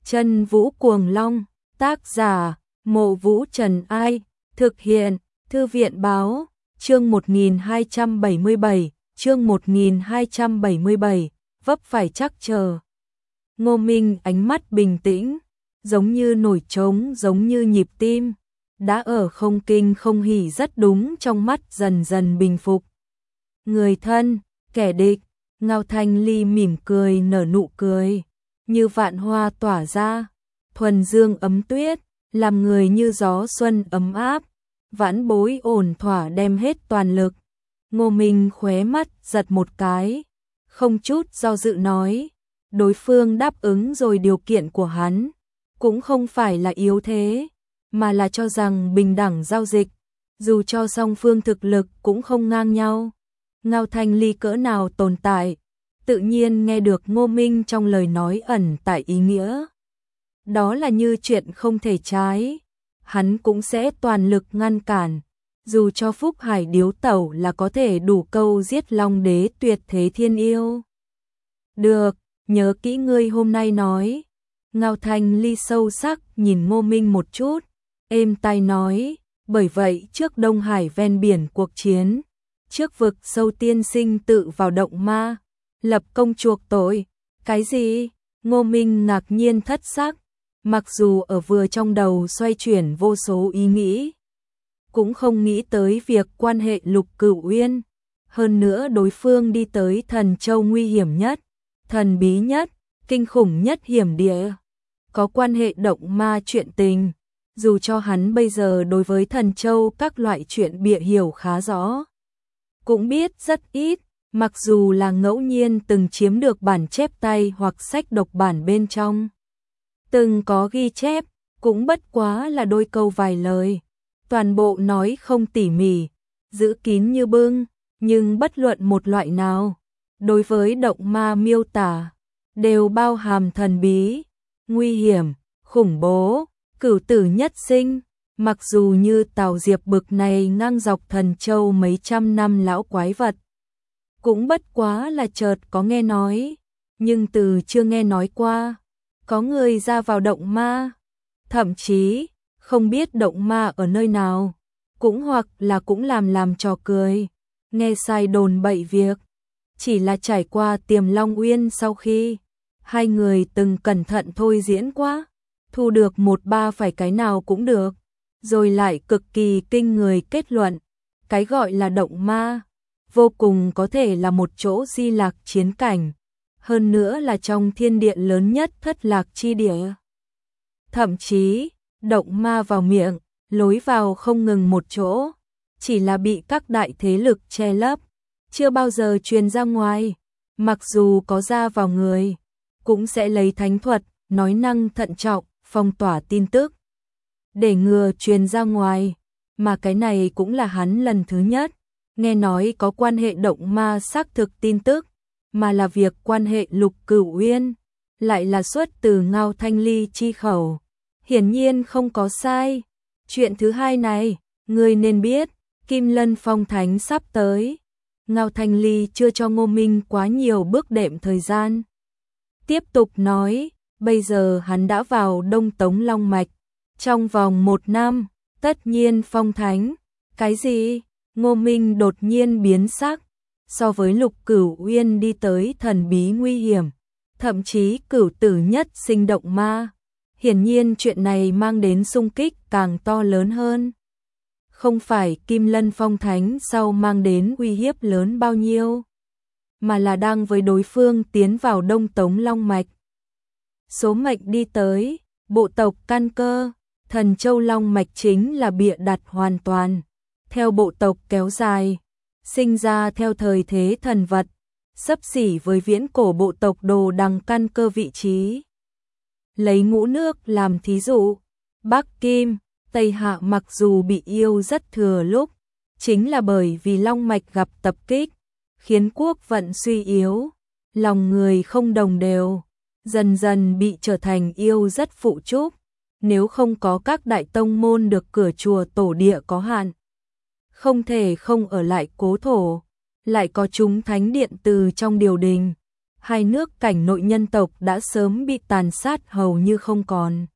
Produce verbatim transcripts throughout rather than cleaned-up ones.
Chân Vũ Cuồng Long, tác giả, Mộ Vũ Trần Ai, thực hiện, Thư viện Báo, chương một nghìn hai trăm bảy mươi bảy, chương một nghìn hai trăm bảy mươi bảy, vấp phải chắc chờ. Ngô Minh ánh mắt bình tĩnh, giống như nổi trống, giống như nhịp tim, đã ở không kinh không hỉ rất đúng trong mắt dần dần bình phục. Người thân, kẻ địch, Ngao Thanh Ly mỉm cười nở nụ cười, như vạn hoa tỏa ra, thuần dương ấm tuyết, làm người như gió xuân ấm áp, vãn bối ổn thỏa đem hết toàn lực. Ngô Minh khóe mắt giật một cái, không chút do dự nói, đối phương đáp ứng rồi điều kiện của hắn, cũng không phải là yếu thế, mà là cho rằng bình đẳng giao dịch, dù cho song phương thực lực cũng không ngang nhau. Ngao Thanh Ly cỡ nào tồn tại, tự nhiên nghe được Ngô Minh trong lời nói ẩn tại ý nghĩa. Đó là như chuyện không thể trái, hắn cũng sẽ toàn lực ngăn cản, dù cho Phúc Hải điếu tẩu là có thể đủ câu giết Long Đế tuyệt thế thiên yêu. Được, nhớ kỹ ngươi hôm nay nói. Ngao Thanh Ly sâu sắc nhìn Ngô Minh một chút, êm tai nói, bởi vậy trước Đông Hải ven biển cuộc chiến, trước vực sâu tiên sinh tự vào động ma, lập công chuộc tội. Cái gì? Ngô Minh ngạc nhiên thất sắc, mặc dù ở vừa trong đầu xoay chuyển vô số ý nghĩ, cũng không nghĩ tới việc quan hệ Lục Cửu Uyên, hơn nữa đối phương đi tới Thần Châu nguy hiểm nhất, thần bí nhất, kinh khủng nhất hiểm địa, có quan hệ động ma chuyện tình, dù cho hắn bây giờ đối với Thần Châu các loại chuyện bịa hiểu khá rõ, cũng biết rất ít, mặc dù là ngẫu nhiên từng chiếm được bản chép tay hoặc sách độc bản bên trong. Từng có ghi chép, cũng bất quá là đôi câu vài lời, toàn bộ nói không tỉ mỉ, giữ kín như bưng, nhưng bất luận một loại nào, đối với động ma miêu tả, đều bao hàm thần bí, nguy hiểm, khủng bố, cửu tử nhất sinh. Mặc dù như Tào Diệp bực này ngang dọc Thần Châu mấy trăm năm lão quái vật, cũng bất quá là chợt có nghe nói, nhưng từ chưa nghe nói qua, có người ra vào động ma, thậm chí không biết động ma ở nơi nào, cũng hoặc là cũng làm làm trò cười, nghe sai đồn bậy việc. Chỉ là trải qua Tiềm Long Uyên sau khi hai người từng cẩn thận thôi diễn quá, thu được một ba phải cái nào cũng được, rồi lại cực kỳ kinh người kết luận, cái gọi là động ma, vô cùng có thể là một chỗ di lạc chiến cảnh, hơn nữa là trong thiên địa lớn nhất thất lạc chi địa. Thậm chí, động ma vào miệng, lối vào không ngừng một chỗ, chỉ là bị các đại thế lực che lấp, chưa bao giờ truyền ra ngoài, mặc dù có ra vào người, cũng sẽ lấy thánh thuật, nói năng thận trọng, phong tỏa tin tức, để ngừa truyền ra ngoài, mà cái này cũng là hắn lần thứ nhất nghe nói có quan hệ động ma xác thực tin tức, mà là việc quan hệ Lục Cửu Uyên, lại là xuất từ Ngao Thanh Ly chi khẩu, hiển nhiên không có sai. Chuyện thứ hai này, ngươi nên biết, Kim Lân Phong Thánh sắp tới. Ngao Thanh Ly chưa cho Ngô Minh quá nhiều bước đệm thời gian, tiếp tục nói, bây giờ hắn đã vào Đông Tống Long Mạch, trong vòng một năm, tất nhiên phong thánh. Cái gì? Ngô Minh đột nhiên biến sắc, so với Lục Cửu Uyên đi tới thần bí nguy hiểm, thậm chí cửu tử nhất sinh động ma, hiển nhiên chuyện này mang đến xung kích càng to lớn hơn. Không phải Kim Lân Phong Thánh sau mang đến uy hiếp lớn bao nhiêu, mà là đang với đối phương tiến vào Đông Tống Long Mạch. Số mệnh đi tới, bộ tộc căn cơ, Thần Châu Long Mạch chính là bịa đặt hoàn toàn, theo bộ tộc kéo dài, sinh ra theo thời thế thần vật, xấp xỉ với viễn cổ bộ tộc Đồ Đằng căn cơ vị trí. Lấy Ngũ Nước làm thí dụ, Bắc Kim, Tây Hạ mặc dù bị yêu rất thừa lúc, chính là bởi vì Long Mạch gặp tập kích, khiến quốc vận suy yếu, lòng người không đồng đều, dần dần bị trở thành yêu rất phụ trúc, nếu không có các đại tông môn được cửa chùa tổ địa có hạn, không thể không ở lại cố thổ, lại có chúng thánh điện từ trong điều đình, hai nước cảnh nội nhân tộc đã sớm bị tàn sát hầu như không còn.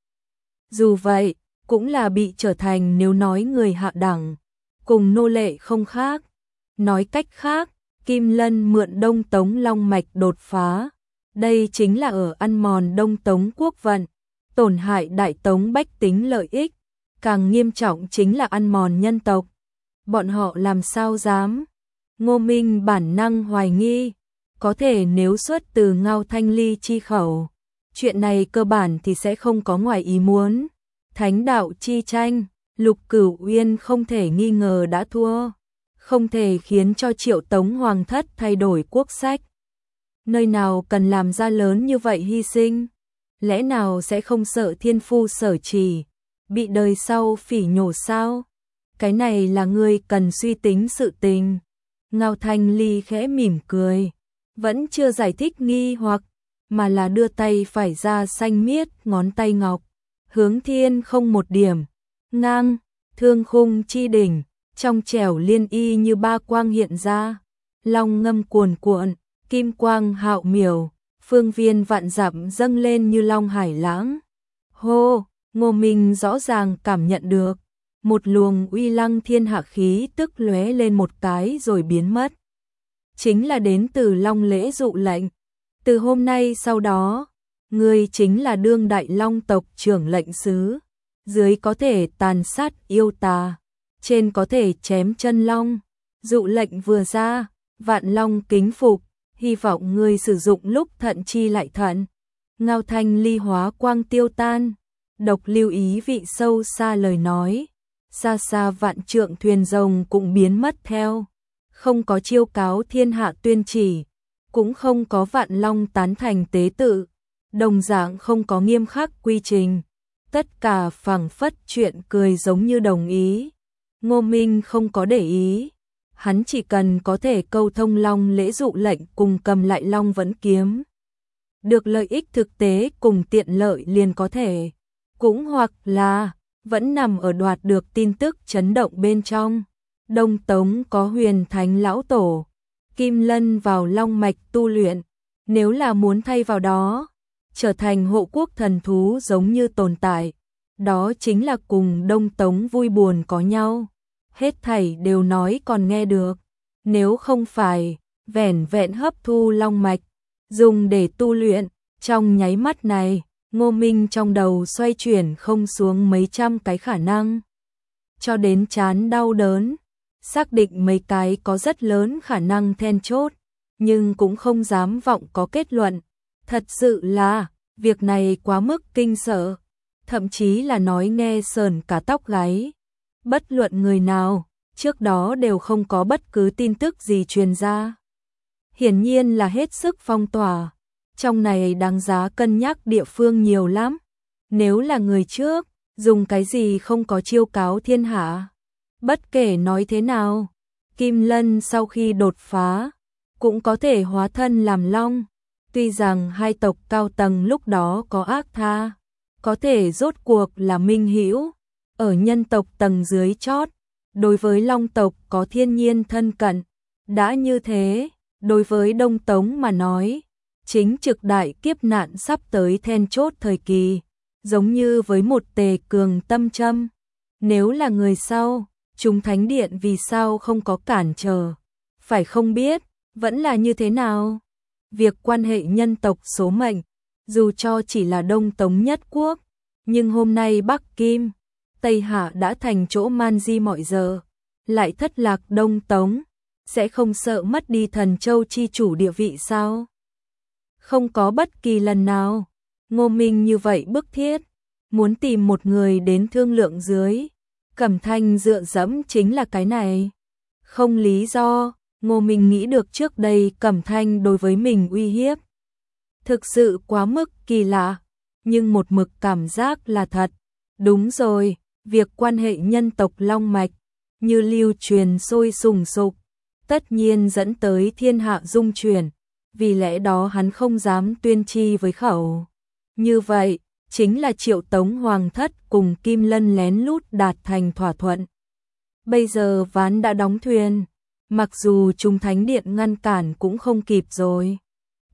Dù vậy, cũng là bị trở thành nếu nói người hạ đẳng, cùng nô lệ không khác. Nói cách khác, Kim Lân mượn Đông Tống long mạch đột phá. Đây chính là ở ăn mòn Đông Tống quốc vận, tổn hại Đại Tống bách tính lợi ích. Càng nghiêm trọng chính là ăn mòn nhân tộc. Bọn họ làm sao dám? Ngô Minh bản năng hoài nghi, có thể nếu xuất từ Ngao Thanh Ly chi khẩu, chuyện này cơ bản thì sẽ không có ngoài ý muốn. Thánh đạo chi tranh, Lục Cửu Uyên không thể nghi ngờ đã thua, không thể khiến cho Triệu Tống Hoàng thất thay đổi quốc sách. Nơi nào cần làm ra lớn như vậy hy sinh, lẽ nào sẽ không sợ thiên phu sở trì, bị đời sau phỉ nhổ sao? Cái này là người cần suy tính sự tình. Ngao Thanh Ly khẽ mỉm cười, vẫn chưa giải thích nghi hoặc, mà là đưa tay phải ra xanh miết ngón tay ngọc, hướng thiên không một điểm, ngang, thương khung chi đỉnh, trong trẻo liên y như ba quang hiện ra, long ngâm cuồn cuộn, kim quang hạo miểu, phương viên vạn dặm dâng lên như long hải lãng. Hô, Ngô Minh rõ ràng cảm nhận được, một luồng uy lăng thiên hạ khí tức lóe lên một cái rồi biến mất. Chính là đến từ Long lễ dụ lệnh. Từ hôm nay sau đó, người chính là đương đại Long tộc trưởng lệnh sứ. Dưới có thể tàn sát yêu tà, trên có thể chém chân long. Dụ lệnh vừa ra, vạn long kính phục, hy vọng người sử dụng lúc thận chi lại thận. Ngao Thanh Ly hóa quang tiêu tan, độc lưu ý vị sâu xa lời nói. Xa xa vạn trượng thuyền rồng cũng biến mất theo. Không có chiêu cáo thiên hạ tuyên chỉ, cũng không có vạn long tán thành tế tự, đồng dạng không có nghiêm khắc quy trình. Tất cả phảng phất chuyện cười giống như đồng ý. Ngô Minh không có để ý, hắn chỉ cần có thể câu thông long lễ dụ lệnh cùng cầm lại long vẫn kiếm. Được lợi ích thực tế cùng tiện lợi liền có thể, cũng hoặc là vẫn nằm ở đoạt được tin tức chấn động bên trong. Đông Tống có huyền thánh lão tổ, Kim Lân vào long mạch tu luyện, nếu là muốn thay vào đó, trở thành hộ quốc thần thú giống như tồn tại, đó chính là cùng Đông Tống vui buồn có nhau. Hết thảy đều nói còn nghe được, nếu không phải vẻn vẹn hấp thu long mạch, dùng để tu luyện, trong nháy mắt này, Ngô Minh trong đầu xoay chuyển không xuống mấy trăm cái khả năng. Cho đến chán đau đớn, xác định mấy cái có rất lớn khả năng then chốt, nhưng cũng không dám vọng có kết luận. Thật sự là, việc này quá mức kinh sợ, thậm chí là nói nghe sờn cả tóc gáy. Bất luận người nào, trước đó đều không có bất cứ tin tức gì truyền ra. Hiển nhiên là hết sức phong tỏa. Trong này đáng giá cân nhắc địa phương nhiều lắm. Nếu là người trước, dùng cái gì không có chiêu cáo thiên hạ. Bất kể nói thế nào, Kim Lân sau khi đột phá, cũng có thể hóa thân làm long. Tuy rằng hai tộc cao tầng lúc đó có ác tha, có thể rốt cuộc là minh hữu. Ở nhân tộc tầng dưới chót, đối với long tộc có thiên nhiên thân cận. Đã như thế, đối với Đông Tống mà nói, chính trực đại kiếp nạn sắp tới then chốt thời kỳ, giống như với một tề cường tâm châm. Nếu là người sau, chúng thánh điện vì sao không có cản trở, phải không biết, vẫn là như thế nào? Việc quan hệ nhân tộc số mệnh, dù cho chỉ là Đông Tống nhất quốc, nhưng hôm nay Bắc Kim, Tây Hạ đã thành chỗ man di mọi giờ, lại thất lạc Đông Tống, sẽ không sợ mất đi Thần Châu chi chủ địa vị sao? Không có bất kỳ lần nào, Ngô Minh như vậy bức thiết, muốn tìm một người đến thương lượng dưới. Cẩm Thanh dựa dẫm chính là cái này. Không lý do, Ngô Minh nghĩ được trước đây Cẩm Thanh đối với mình uy hiếp. Thực sự quá mức kỳ lạ, nhưng một mực cảm giác là thật. Đúng rồi, việc quan hệ nhân tộc long mạch, như lưu truyền sôi sùng sục, tất nhiên dẫn tới thiên hạ dung chuyển, vì lẽ đó hắn không dám tuyên chi với khẩu. Như vậy, chính là Triệu Tống Hoàng thất cùng Kim Lân lén lút đạt thành thỏa thuận. Bây giờ ván đã đóng thuyền, mặc dù Trung Thánh Điện ngăn cản cũng không kịp rồi.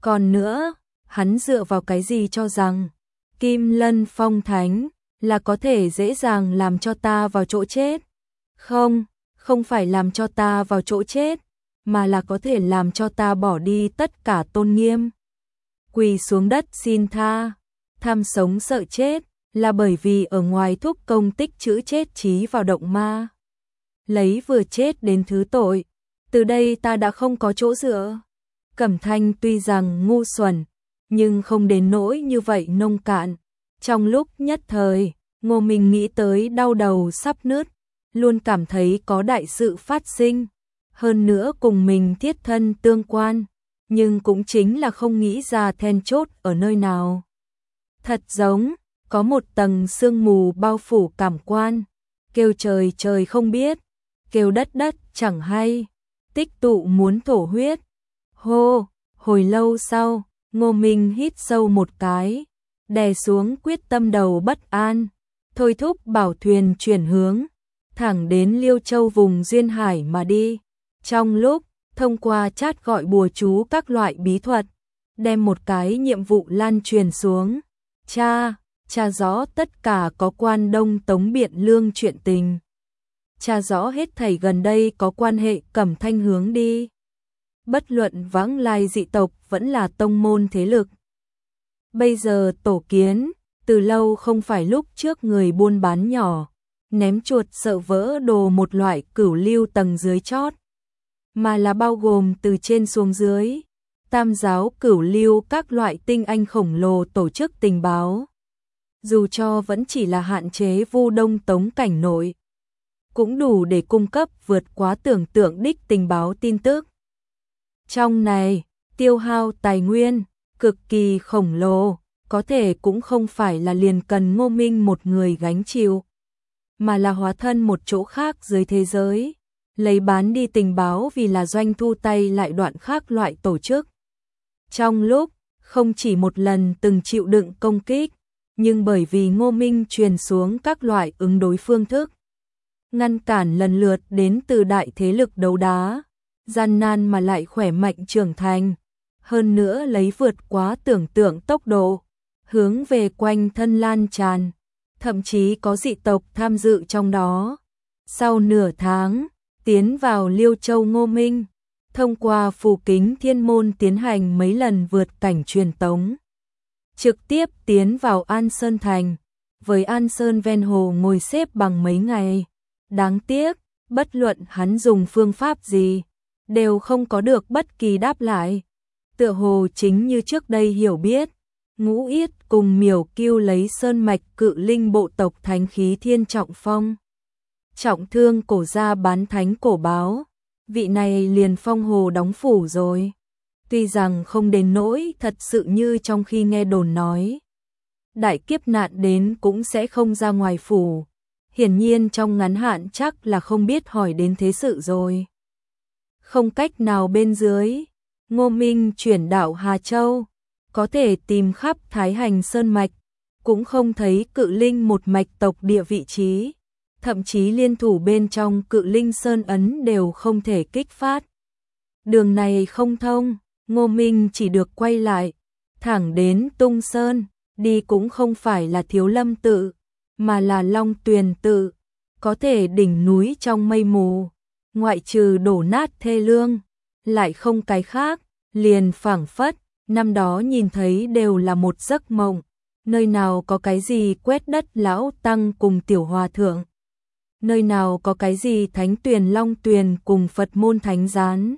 Còn nữa, hắn dựa vào cái gì cho rằng Kim Lân Phong Thánh là có thể dễ dàng làm cho ta vào chỗ chết? Không, không phải làm cho ta vào chỗ chết, mà là có thể làm cho ta bỏ đi tất cả tôn nghiêm. Quỳ xuống đất xin tha, tham sống sợ chết, là bởi vì ở ngoài thúc công tích chữ chết chí vào động ma. Lấy vừa chết đến thứ tội, từ đây ta đã không có chỗ dựa. Cẩm Thanh tuy rằng ngu xuẩn, nhưng không đến nỗi như vậy nông cạn. Trong lúc nhất thời, Ngô Minh nghĩ tới đau đầu sắp nứt, luôn cảm thấy có đại sự phát sinh, hơn nữa cùng mình thiết thân tương quan, nhưng cũng chính là không nghĩ ra then chốt ở nơi nào. Thật giống, có một tầng sương mù bao phủ cảm quan, kêu trời trời không biết, kêu đất đất chẳng hay, tích tụ muốn thổ huyết. Hô, hồi lâu sau, Ngô Minh hít sâu một cái, đè xuống quyết tâm đầu bất an, thôi thúc bảo thuyền chuyển hướng, thẳng đến Liêu Châu vùng duyên hải mà đi. Trong lúc, thông qua chat gọi bùa chú các loại bí thuật, đem một cái nhiệm vụ lan truyền xuống. Cha, cha rõ tất cả có quan Đông Tống Biện Lương chuyện tình. Cha rõ hết thảy gần đây có quan hệ Cẩm Thanh hướng đi. Bất luận vãng lai dị tộc vẫn là tông môn thế lực. Bây giờ tổ kiến, từ lâu không phải lúc trước người buôn bán nhỏ, ném chuột sợ vỡ đồ một loại cửu lưu tầng dưới chót, mà là bao gồm từ trên xuống dưới, tam giáo cửu lưu các loại tinh anh khổng lồ tổ chức tình báo. Dù cho vẫn chỉ là hạn chế Vu Đông Tống cảnh nội, cũng đủ để cung cấp vượt quá tưởng tượng đích tình báo tin tức. Trong này, tiêu hao tài nguyên, cực kỳ khổng lồ, có thể cũng không phải là liền cần Ngô Minh một người gánh chịu, mà là hóa thân một chỗ khác dưới thế giới, lấy bán đi tình báo vì là doanh thu tay lại đoạn khác loại tổ chức. Trong lúc, không chỉ một lần từng chịu đựng công kích, nhưng bởi vì Ngô Minh truyền xuống các loại ứng đối phương thức, ngăn cản lần lượt đến từ đại thế lực đấu đá, gian nan mà lại khỏe mạnh trưởng thành, hơn nữa lấy vượt quá tưởng tượng tốc độ, hướng về quanh thân lan tràn, thậm chí có dị tộc tham dự trong đó. Sau nửa tháng, tiến vào Liêu Châu Ngô Minh, thông qua phù kính thiên môn tiến hành mấy lần vượt cảnh truyền tống, trực tiếp tiến vào An Sơn Thành, với An Sơn ven hồ ngồi xếp bằng mấy ngày. Đáng tiếc, bất luận hắn dùng phương pháp gì, đều không có được bất kỳ đáp lại. Tựa hồ chính như trước đây hiểu biết, Ngũ Yết cùng Miểu Kiêu lấy sơn mạch cự linh bộ tộc thánh khí thiên trọng phong. Trọng thương cổ gia bán thánh cổ báo, vị này liền phong hồ đóng phủ rồi. Tuy rằng không đến nỗi thật sự như trong khi nghe đồn nói, đại kiếp nạn đến cũng sẽ không ra ngoài phủ. Hiển nhiên trong ngắn hạn chắc là không biết hỏi đến thế sự rồi. Không cách nào bên dưới, Ngô Minh chuyển đạo Hà Châu, có thể tìm khắp Thái Hành Sơn Mạch, cũng không thấy cự linh một mạch tộc địa vị trí, thậm chí liên thủ bên trong cự linh Sơn Ấn đều không thể kích phát. Đường này không thông, Ngô Minh chỉ được quay lại, thẳng đến Tung Sơn, đi cũng không phải là Thiếu Lâm tự, mà là Long Tuyền tự, có thể đỉnh núi trong mây mù, ngoại trừ đổ nát thê lương, lại không cái khác, liền phảng phất, năm đó nhìn thấy đều là một giấc mộng, nơi nào có cái gì quét đất lão tăng cùng tiểu hòa thượng, nơi nào có cái gì thánh tuyền Long Tuyền cùng Phật môn thánh gián.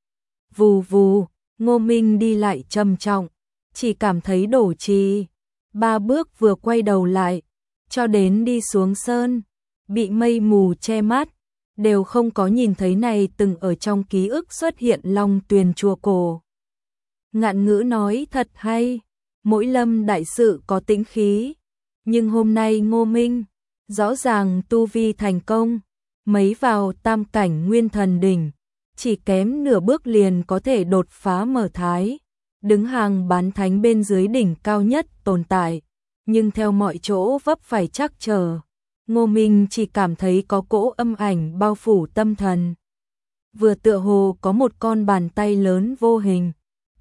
Vù vù, Ngô Minh đi lại trầm trọng, chỉ cảm thấy đổ trì, ba bước vừa quay đầu lại, cho đến đi xuống sơn, bị mây mù che mắt, đều không có nhìn thấy này từng ở trong ký ức xuất hiện Long Tuyền chùa cổ. Ngạn ngữ nói thật hay, mỗi lâm đại sự có tĩnh khí, nhưng hôm nay Ngô Minh, rõ ràng tu vi thành công, mấy vào tam cảnh nguyên thần đỉnh, chỉ kém nửa bước liền có thể đột phá mở thái, đứng hàng bán thánh bên dưới đỉnh cao nhất tồn tại, nhưng theo mọi chỗ vấp phải chắc trở. Ngô Minh chỉ cảm thấy có cỗ âm ảnh bao phủ tâm thần. Vừa tựa hồ có một con bàn tay lớn vô hình,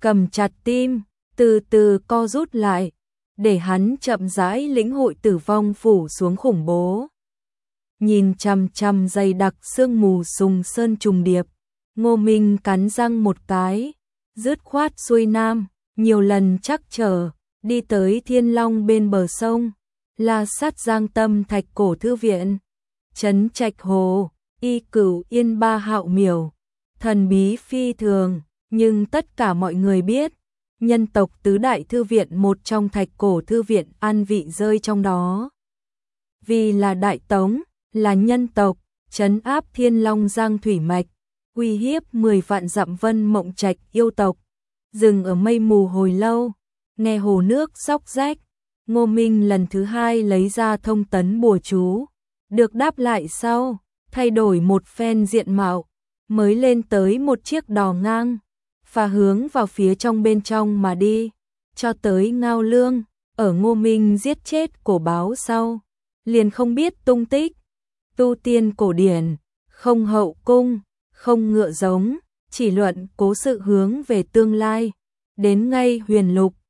cầm chặt tim, từ từ co rút lại, để hắn chậm rãi lĩnh hội tử vong phủ xuống khủng bố. Nhìn chằm chằm dày đặc sương mù sùng sơn trùng điệp, Ngô Minh cắn răng một cái, dứt khoát xuôi nam, nhiều lần chắc trở, đi tới Thiên Long bên bờ sông, La Sát Giang Tâm Thạch Cổ Thư Viện, Trấn Trạch Hồ, Y Cửu Yên Ba Hạo Miểu, thần bí phi thường, nhưng tất cả mọi người biết, nhân tộc tứ đại thư viện một trong Thạch Cổ Thư Viện an vị rơi trong đó. Vì là Đại Tống, là nhân tộc, trấn áp Thiên Long Giang thủy mạch, uy hiếp mười vạn dặm Vân Mộng Trạch yêu tộc. Dừng ở mây mù hồi lâu, nghe hồ nước róc rách, Ngô Minh lần thứ hai lấy ra thông tấn bùa chú, được đáp lại sau, thay đổi một phen diện mạo, mới lên tới một chiếc đò ngang, phà hướng vào phía trong bên trong mà đi, cho tới Ngao Lương, ở Ngô Minh giết chết cổ báo sau, liền không biết tung tích. Tu tiên cổ điển, không hậu cung, không ngựa giống, chỉ luận cố sự hướng về tương lai, đến ngay huyền lục,